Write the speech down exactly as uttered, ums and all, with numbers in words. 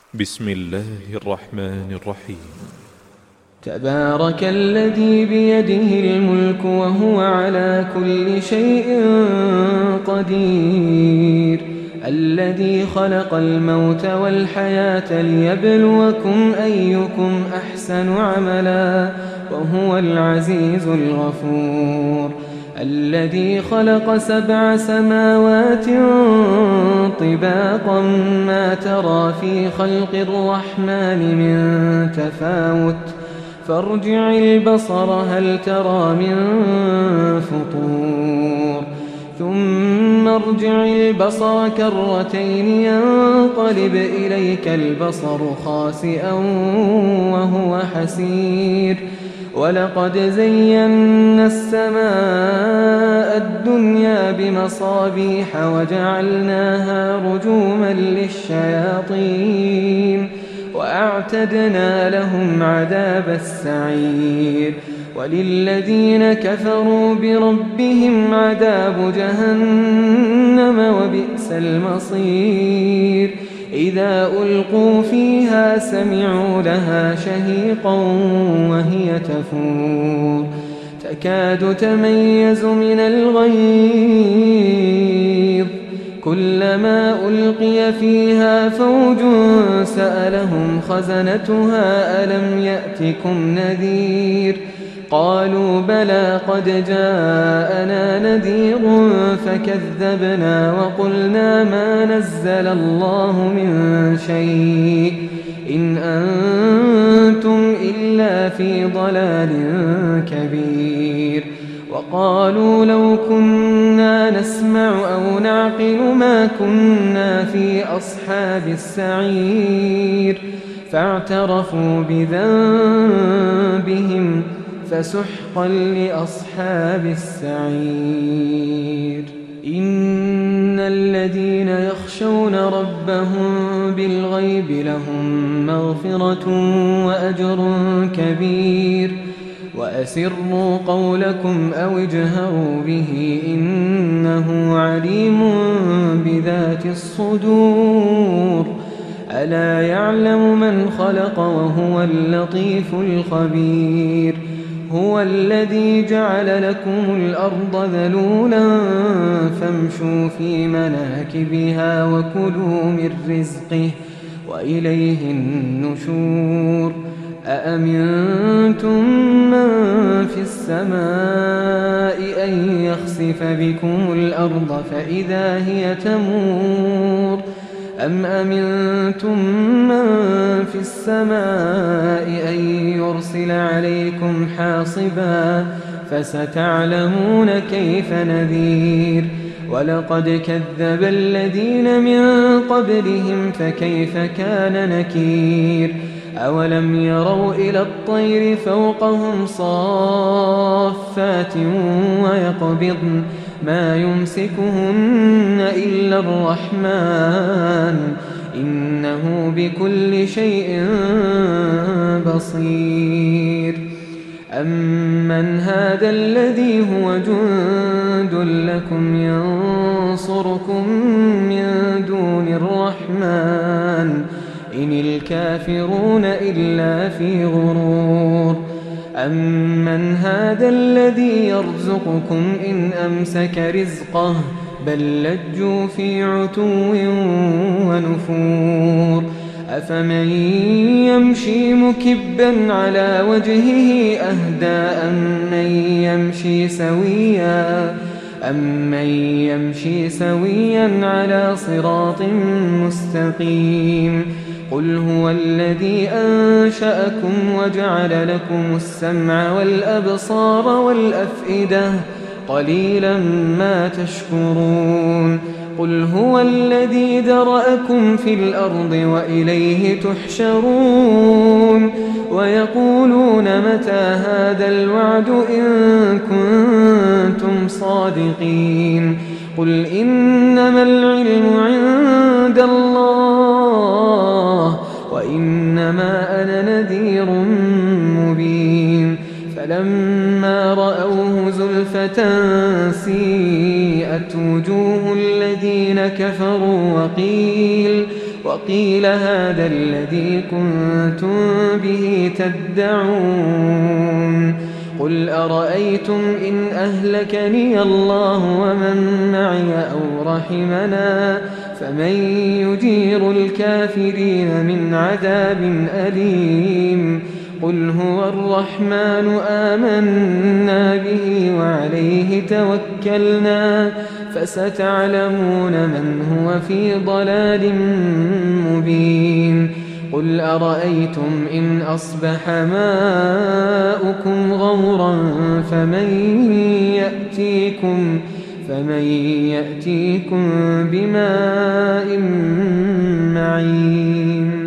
بسم الله الرحمن الرحيم. تبارك الذي بيده الملك وهو على كل شيء قدير، الذي خلق الموت والحياة ليبلوكم أيكم أحسن عملا وهو العزيز الغفور، الذي خلق سبع سماوات طباقا ما ترى في خلق الرحمن من تفاوت فارجع البصر هل ترى من فطور ثم ارجع البصر كرتين ينقلب إليك البصر خاسئا وهو حسير، ولقد زينا السماء الدنيا بمصابيح وجعلناها رجوما للشياطين وأعتدنا لهم عذاب السعير، وللذين كفروا بربهم عذاب جهنم وبئس المصير، إذا ألقوا فيها سمعوا لها شهيقا وهي تفور تكاد تميز من الغيظ، كلما ألقي فيها فوج سألهم خزنتها ألم يأتكم نذير، قالوا بلى قد جاءنا نذير فكذبنا وقلنا ما نزل الله من شيء إن أنتم إلا في ضلال كبير، وقالوا لو كنا نسمع أو نعقل ما كنا في أصحاب السعير، فاعترفوا بذنبهم فسحقا لأصحاب السعير. إن الذين يخشون ربهم بالغيب لهم مغفرة وأجر كبير، وأسروا قولكم أو اجهروا به إنه عليم بذات الصدور، ألا يعلم من خلق وهو اللطيف الخبير، هو الذي جعل لكم الأرض ذلولا فامشوا في مناكبها وكلوا من رزقه وإليه النشور، أأمنتم من في السماء أن يخسف بكم الأرض فإذا هي تمور، أم أمنتم من في السماء أن يرسل عليكم حاصبا فستعلمون كيف نذير، ولقد كذب الذين من قبلهم فكيف كان نكير، أولم يروا إلى الطير فوقهم صافات ويقبضن ما يمسكهن إلا الرحمن إنه بكل شيء بصير، أمن هذا الذي هو جند لكم ينصركم من دون الرحمن إن الكافرون إلا في غرور، أمن هذا الذي يرزقكم إن أمسك رزقه بل لجوا في عتو ونفور، أفمن يمشي مكبا على وجهه أهدى أمن يمشي سويا أمن يمشي سويا على صراط مستقيم، قل هو الذي أنشأكم وجعل لكم السمع والأبصار والأفئدة قليلا ما تشكرون، قل هو الذي ذرأكم في الأرض وإليه تحشرون، ويقولون متى هذا الوعد إن كنتم صادقين، قل إنما العلم عند الله وإنما أنا نذير مبين، فلما رأوه زلفة سيئت وجوه الذين كفروا وقيل وقيل هذا الذي كنتم به تدعون قل أرأيتم إن أهلكني الله ومن معي أو رحمنا فمن يجير الكافرين من عذاب أليم قل هو الرحمن آمنا به وعليه توكلنا فستعلمون من هو في ضلال مبين قل أرأيتم إن أصبح ماؤكم غورا فمن يأتيكم فمن يأتيكم بماء معين